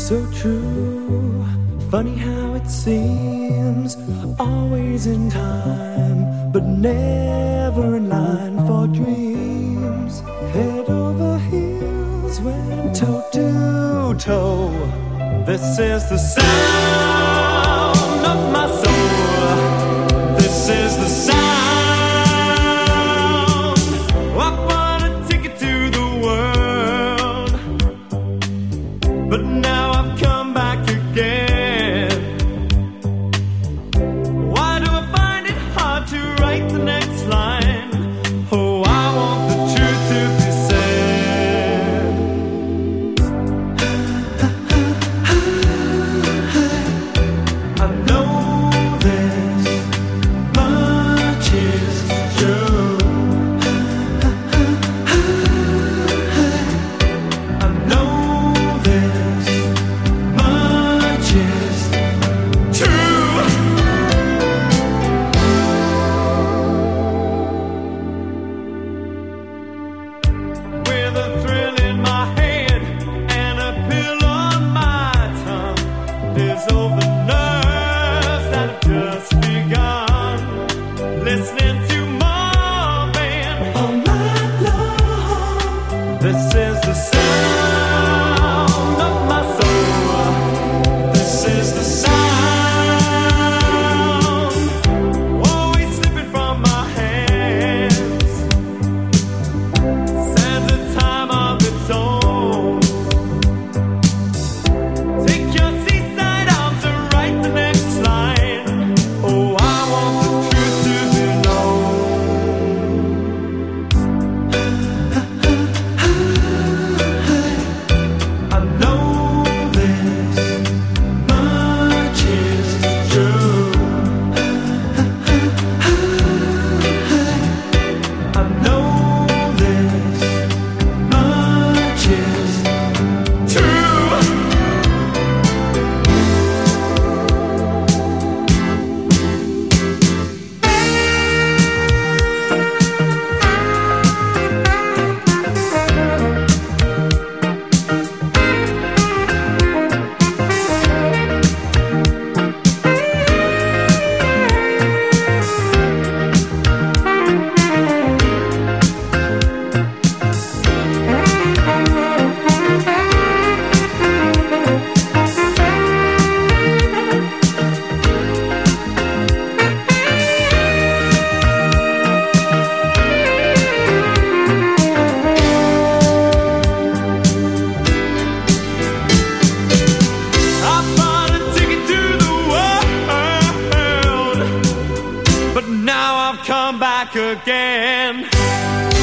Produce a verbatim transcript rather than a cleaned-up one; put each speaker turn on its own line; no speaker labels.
So true, funny how it seems, always in time, but never in line for dreams. Head over heels, went toe to toe. This is the sound of my soul. This is the sound. I bought a ticket to the world, but now I've come back again. Why do I find it hard to write the next line? Oh, I want the truth to be said. I know this much is true. I know this much is true. With a thrill in my head and a pill on my tongue, dissolve the nerves that have just begun. Listening to Marvin all night long. This is the sound of my soul. This is the sound, always slipping from my hands. Sands a time of its own. Take your seaside arms and write the next line. Oh, I want the truth to be known. I know this much is true. I know this much is true. I bought a ticket to the world, but now I've come back again.